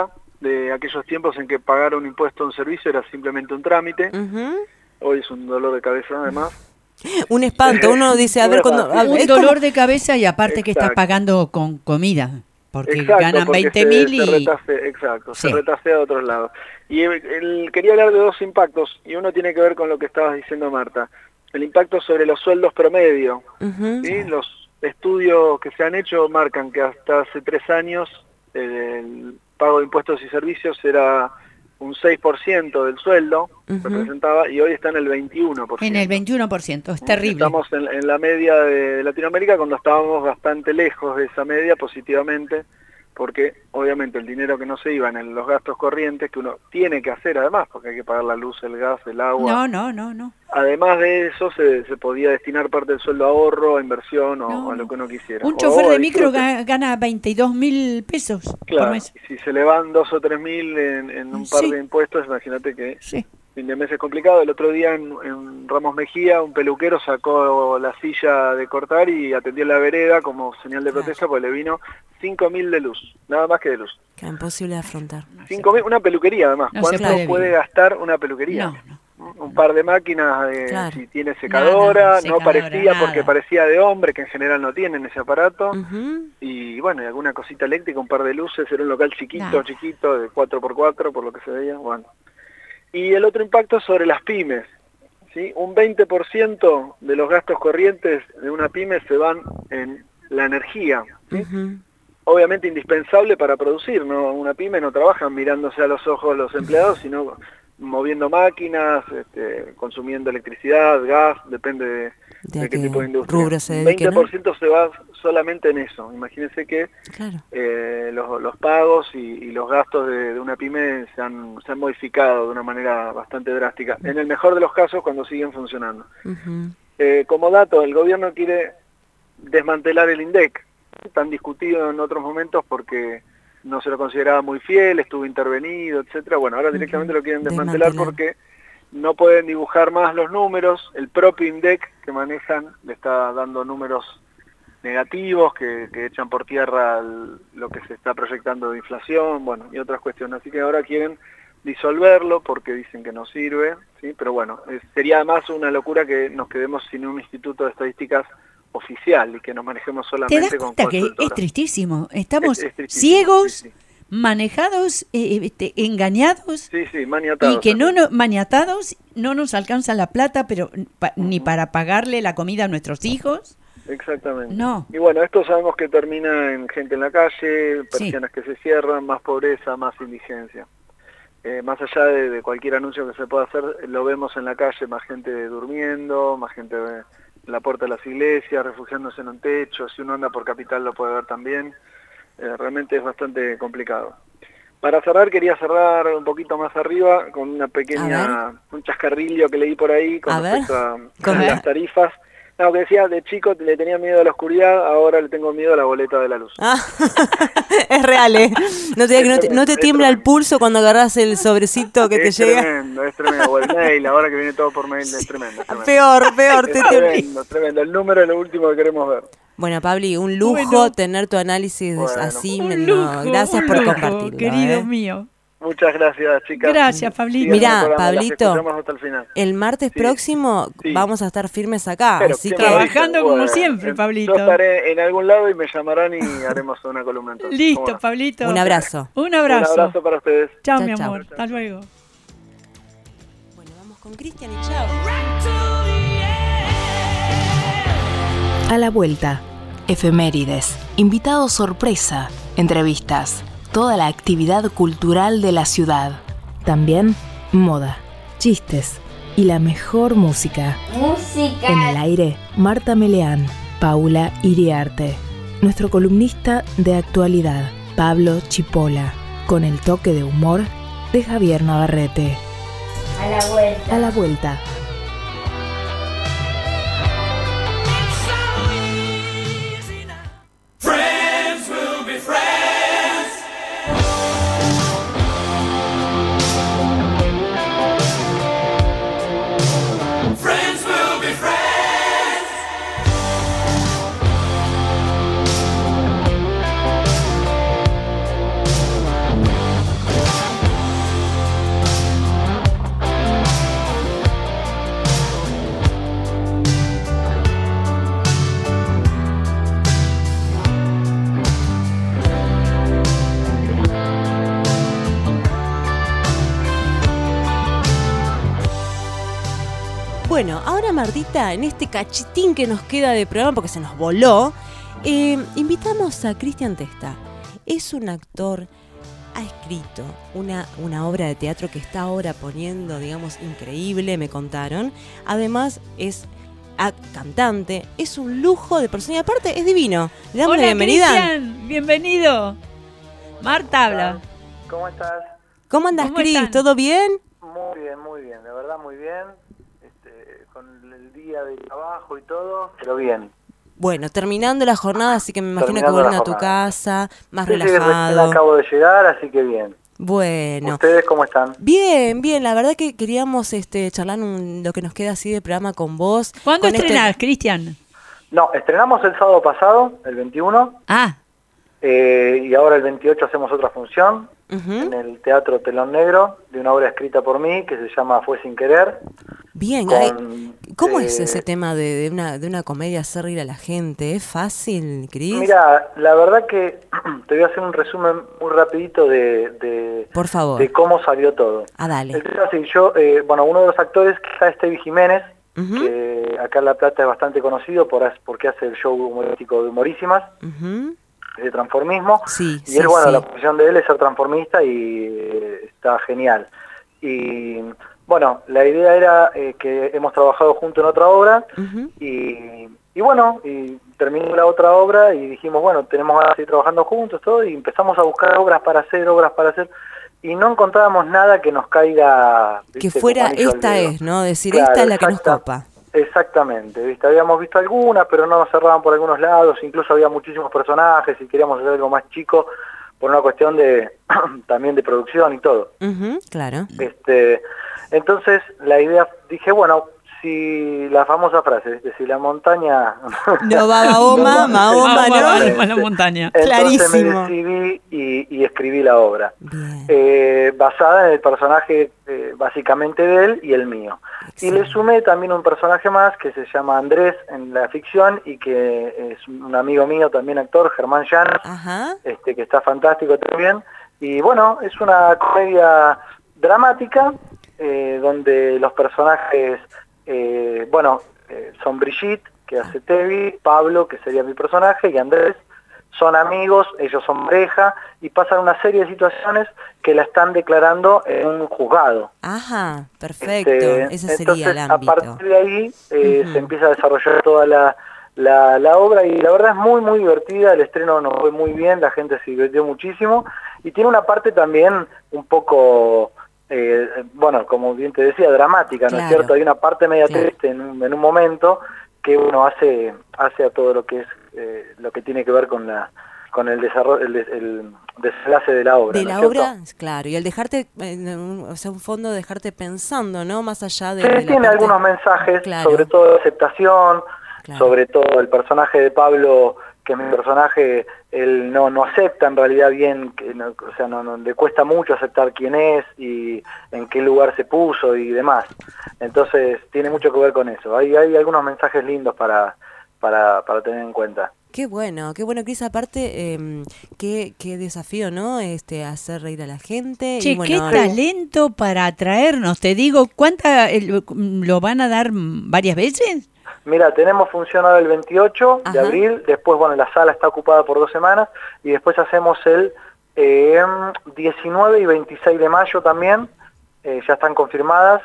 de aquellos tiempos en que pagar un impuesto a un servicio era simplemente un trámite. Hoy es un dolor de cabeza además. Un espanto, uno dice, a ver, cuando... Un dolor de cabeza y aparte que estás pagando con comida, porque ganan 20.000 y... se retasea de otros lados. Y quería hablar de dos impactos, y uno tiene que ver con lo que estabas diciendo, Marta. El impacto sobre los sueldos promedio. ¿Sí? Los estudios que se han hecho marcan que hasta hace 3 años el pago de impuestos y servicios era un 6% del sueldo, representaba, y hoy está en el 21%. En el 21%, es terrible. Estamos en la media de Latinoamérica, cuando estábamos bastante lejos de esa media positivamente, porque obviamente el dinero que no se iba en los gastos corrientes, que uno tiene que hacer además, porque hay que pagar la luz, el gas, el agua. No. Además de eso, se podía destinar parte del sueldo a ahorro, a inversión o a lo que uno quisiera. Un chofer de micro gana 22.000 pesos. Claro, y si se le van 2 o 3.000 en un par de impuestos, imagínate que fin de mes es complicado. El otro día en Ramos Mejía, un peluquero sacó la silla de cortar y atendió en la vereda como señal de protesta, porque le vino 5.000 de luz, nada más que de luz. Que imposible de afrontar. 5.000, una peluquería además. ¿Cuánto puede gastar una peluquería? Un par de máquinas, si tiene secadora, no parecía, porque parecía de hombre, que en general no tienen ese aparato, y bueno, y alguna cosita eléctrica, un par de luces, era un local chiquito, de 4x4, por lo que se veía, bueno. Y el otro impacto es sobre las pymes, ¿sí? Un 20% de los gastos corrientes de una pyme se van en la energía, ¿sí? Obviamente indispensable para producir, ¿no? Una pyme no trabaja mirándose a los ojos los empleados, sino moviendo máquinas, consumiendo electricidad, gas, depende de qué tipo de industria. 20% se va solamente en eso. Imagínense que los pagos y los gastos de una pyme se han modificado de una manera bastante drástica. En el mejor de los casos, cuando siguen funcionando. Como dato, el gobierno quiere desmantelar el INDEC, tan discutido en otros momentos porque no se lo consideraba muy fiel, estuvo intervenido, etcétera. Bueno, ahora directamente lo quieren desmantelar porque no pueden dibujar más los números. El propio INDEC que manejan le está dando números negativos que echan por tierra lo que se está proyectando de inflación, bueno, y otras cuestiones. Así que ahora quieren disolverlo porque dicen que no sirve, ¿sí? Pero bueno, sería además una locura que nos quedemos sin un instituto de estadísticas oficial y que nos manejemos solamente con consultoras. ¿Te das cuenta que es tristísimo? Estamos ciegos, manejados, engañados, maniatados, y que maniatados, no nos alcanza la plata, pero ni para pagarle la comida a nuestros hijos. Exactamente. No. Y bueno, esto sabemos que termina en gente en la calle, persianas que se cierran, más pobreza, más indigencia. Más allá de cualquier anuncio que se pueda hacer, lo vemos en la calle, más gente durmiendo, más gente en la puerta de las iglesias, refugiándose en un techo. Si uno anda por Capital lo puede ver también. Realmente es bastante complicado. Para cerrar, quería cerrar un poquito más arriba con una pequeña, un chascarrillo que leí por ahí con respecto a las tarifas. No, que decía, de chico le tenía miedo a la oscuridad, ahora le tengo miedo a la boleta de la luz. Es real, ¿eh? No te tiembla el pulso cuando agarras el sobrecito que te llega. Es tremendo, o el mail, ahora que viene todo por mail, es tremendo. Peor. Es tremendo, el número es lo último que queremos ver. Bueno, Pabli, un lujo tener tu análisis así. Gracias por compartirlo. Querido mío. Muchas gracias, chicas. Gracias, Pablito. Mira, Pablito, el martes próximo vamos a estar firmes acá. Así que trabajando como siempre, Pablito. Yo estaré en algún lado y me llamarán y haremos una columna entonces. Listo, Pablito. Un abrazo. Un abrazo. Un abrazo para ustedes. Chao, mi amor. Hasta luego. Bueno, vamos con Cristian y chao. A la vuelta, efemérides, invitados sorpresa, entrevistas. Toda la actividad cultural de la ciudad. También moda, chistes y la mejor música. En el aire, Marta Meleán, Paula Iriarte. Nuestro columnista de actualidad, Pablo Chipola. Con el toque de humor de Javier Navarrete. A la vuelta. A la vuelta. Bueno, ahora Martita, en este cachitín que nos queda de programa, porque se nos voló, invitamos a Cristian Testa. Es un actor, ha escrito una obra de teatro que está ahora poniendo, digamos, increíble, me contaron. Además es cantante, es un lujo de persona y aparte es divino. Le damos la bienvenida. Cristian, bienvenido. Marta habla. ¿Cómo estás? ¿Cómo andas, Cris? ¿Todo bien? Muy bien, de verdad muy bien. Con el día de trabajo y todo, pero bien. Bueno, terminando la jornada, así que me imagino que volviendo a tu casa, más relajado. Sí, acabo de llegar, así que bien. Bueno. ¿Ustedes cómo están? Bien, la verdad que queríamos charlar lo que nos queda así de programa con vos. ¿Cuándo estrenás, Cristian? No, estrenamos el sábado pasado, el 21. Ah. Y ahora el 28 hacemos otra función en el Teatro Telón Negro, de una obra escrita por mí, que se llama Fue sin querer. Bien, ¿cómo es ese tema de una comedia hacer reír a la gente? ¿Es fácil, Cris? Mira, la verdad que te voy a hacer un resumen muy rapidito por favor, de cómo salió todo. Dale. Uno de los actores que es Stevie Jiménez, que acá en La Plata es bastante conocido porque hace el show humorístico de Humorísimas, de transformismo. Y él, la profesión de él es ser transformista y está genial. Y bueno, la idea era que hemos trabajado juntos en otra obra y terminó la otra obra y dijimos, bueno, tenemos que seguir trabajando juntos todo y empezamos a buscar obras para hacer y no encontrábamos nada que nos caiga, ¿viste? Que fuera esta es, ¿no? Decir, claro, esta es la que nos copa. Exactamente, ¿viste? Habíamos visto algunas, pero no nos cerraban por algunos lados, incluso había muchísimos personajes y queríamos hacer algo más chico por una cuestión también de producción y todo. Claro. Entonces la idea, dije, bueno, si la famosa frase, si la montaña no va a Mahoma, Mahoma no va a la montaña. Entonces clarísimo. Me decidí y escribí la obra, basada en el personaje básicamente de él y el mío. Y le sumé también un personaje más que se llama Andrés en la ficción y que es un amigo mío, también actor, Germán Llanos, que está fantástico también. Y bueno, es una comedia dramática donde los personajes, son Brigitte, que hace Tevi, Pablo, que sería mi personaje, y Andrés, son amigos, ellos son pareja, y pasan una serie de situaciones que la están declarando en un juzgado. Ajá, perfecto, ese sería el ámbito. A partir de ahí se empieza a desarrollar toda la obra, y la verdad es muy, muy divertida, el estreno nos fue muy bien, la gente se divirtió muchísimo, y tiene una parte también un poco... como bien te decía, dramática, ¿no es cierto? Hay una parte media triste en un momento que uno hace a todo lo que es lo que tiene que ver con el desarrollo, el desenlace de la obra. De la obra, claro, y el dejarte, un fondo de dejarte pensando, ¿no? Más allá de... Sí, tiene algunos mensajes, sobre todo de aceptación, sobre todo el personaje de Pablo, que es mi personaje, él no acepta en realidad bien, no le cuesta mucho aceptar quién es y en qué lugar se puso y demás. Entonces tiene mucho que ver con eso. Hay algunos mensajes lindos para tener en cuenta. Qué bueno, Cris, aparte, qué desafío, ¿no? Hacer reír a la gente. Che, qué talento para atraernos, te digo, ¿lo van a dar varias veces? Mira, tenemos función ahora el 28 de abril, después, la sala está ocupada por 2 semanas, y después hacemos el 19 y 26 de mayo también, ya están confirmadas,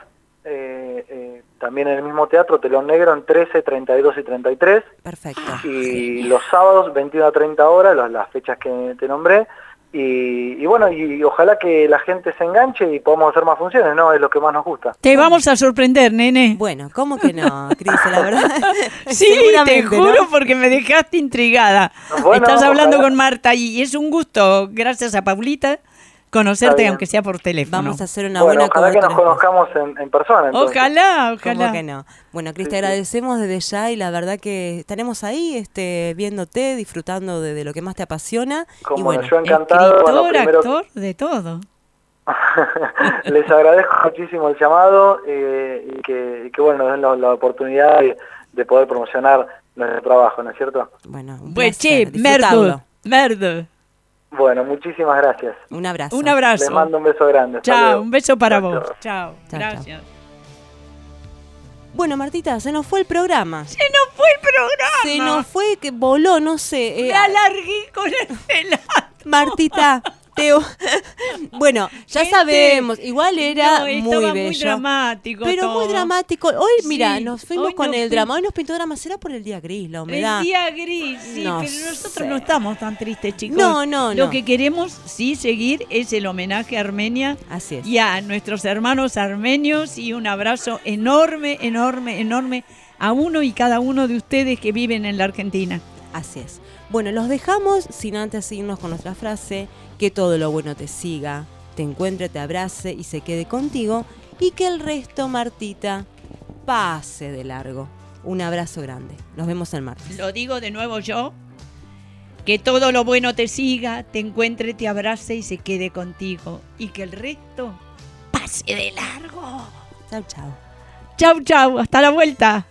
también en el mismo teatro, Telón Negro, en 13, 32 y 33. Perfecto. Y los sábados, 21 a 30 horas, las fechas que te nombré. Y ojalá que la gente se enganche y podamos hacer más funciones, ¿no? Es lo que más nos gusta. Te vamos a sorprender, nene. Bueno, ¿cómo que no, Cris? La verdad. Sí, te juro, ¿no? Porque me dejaste intrigada. Estás hablando con Marta y es un gusto, gracias a Paulita, conocerte, aunque sea por teléfono. Vamos a hacer una buena cobertura. Ojalá que nos conozcamos en persona. Entonces. Ojalá. ¿Cómo que no? Bueno, Cris, te agradecemos desde ya y la verdad que estaremos ahí viéndote, disfrutando de lo que más te apasiona. Como yo encantado. Actor, de todo. Les agradezco muchísimo el llamado y que nos den la oportunidad de poder promocionar nuestro trabajo, ¿no es cierto? Bueno, pues merdo. Bueno, muchísimas gracias. Un abrazo. Un abrazo. Les mando un beso grande. Chao, un beso para vos. Chao. Gracias. Bueno, Martita, se nos fue el programa. Se nos fue el programa. Se nos fue, que voló, no sé. Me alargué con el relato. Martita, bueno, ya sabemos, igual era muy bello. Muy dramático. Pero todo. muy dramático. Hoy, mira, Sí, nos fuimos con el drama. Hoy nos pintó drama. ¿Será por el día gris, la humedad? El día gris, sí, No pero nosotros sé. no estamos tan tristes, chicos. No. Lo que queremos, sí, seguir es el homenaje a Armenia. Así es. Y a nuestros hermanos armenios, y un abrazo enorme, enorme, enorme a uno y cada uno de ustedes que viven en la Argentina. Así es. Bueno, los dejamos sin antes irnos con nuestra frase: que todo lo bueno te siga, te encuentre, te abrace y se quede contigo, y que el resto, Martita, pase de largo. Un abrazo grande. Nos vemos el martes. Lo digo de nuevo yo: que todo lo bueno te siga, te encuentre, te abrace y se quede contigo, y que el resto pase de largo. Chau, chau. Chau, chau. Hasta la vuelta.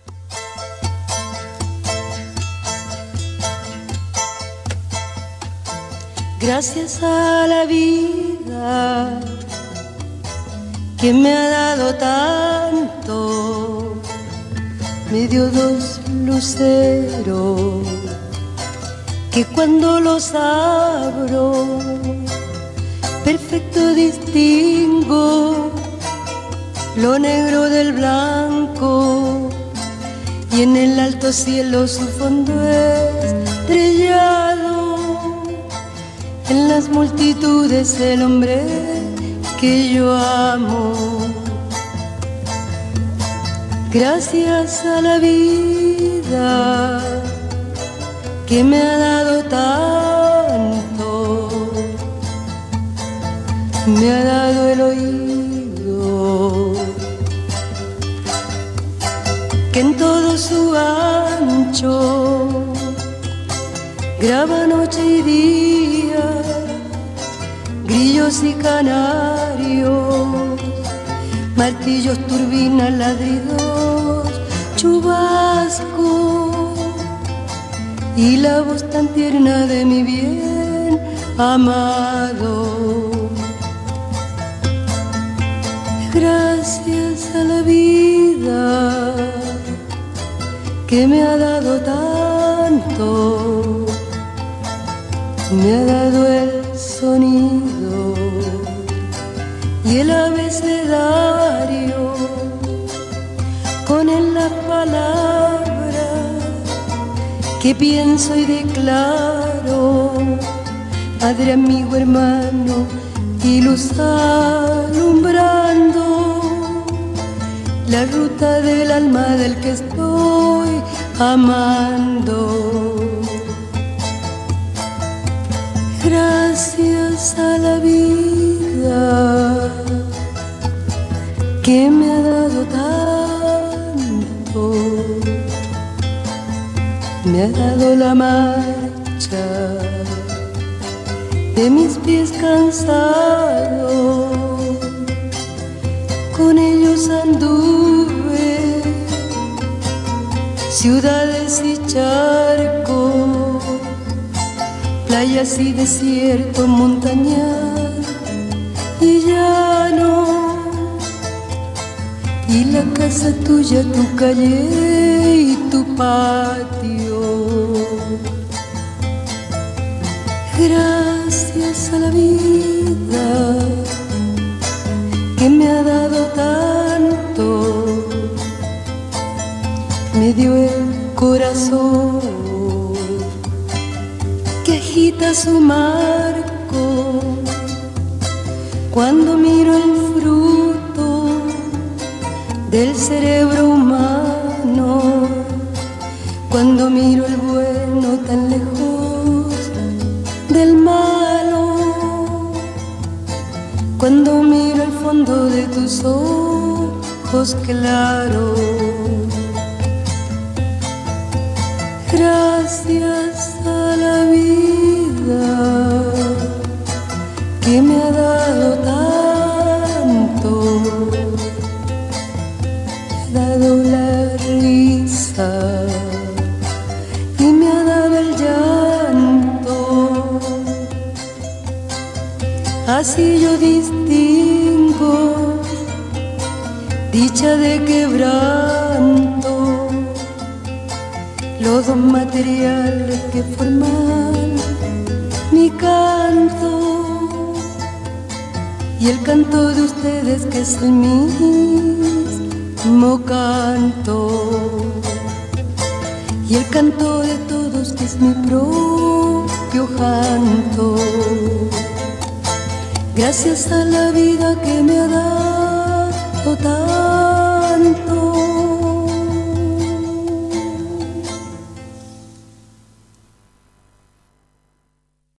Gracias a la vida que me ha dado tanto, me dio dos luceros que cuando los abro perfecto distingo lo negro del blanco, y en el alto cielo su fondo estrellado. En las multitudes el hombre que yo amo. Gracias a la vida que me ha dado tanto, me ha dado el oído que en todo su ancho graba noche y día, grillos y canarios, martillos, turbinas, ladridos, chubasco, y la voz tan tierna de mi bien amado. Gracias a la vida que me ha dado tanto, me ha dado el sonido y el abecedario, con él las palabras que pienso y declaro, padre, amigo, hermano y luz alumbrando la ruta del alma del que estoy amando. Gracias a la vida que me ha dado tanto, me ha dado la marcha de mis pies cansados, con ellos anduve ciudades y charcos, playas y desierto, montañas y llano, y la casa tuya, tu calle y tu patio. Gracias a la vida que me ha dado tanto, me dio el corazón que agita su marco cuando miro el fruto del cerebro humano, cuando miro el bueno tan lejos del malo, cuando miro el fondo de tus ojos claros. Gracias a la vida que me ha dado tanto, me ha dado la risa y me ha dado el llanto. Así yo distingo dicha de quebranto todos materiales que forman mi canto y el canto de ustedes que es el mismo canto y el canto de todos que es mi propio canto. Gracias a la vida que me ha dado tanto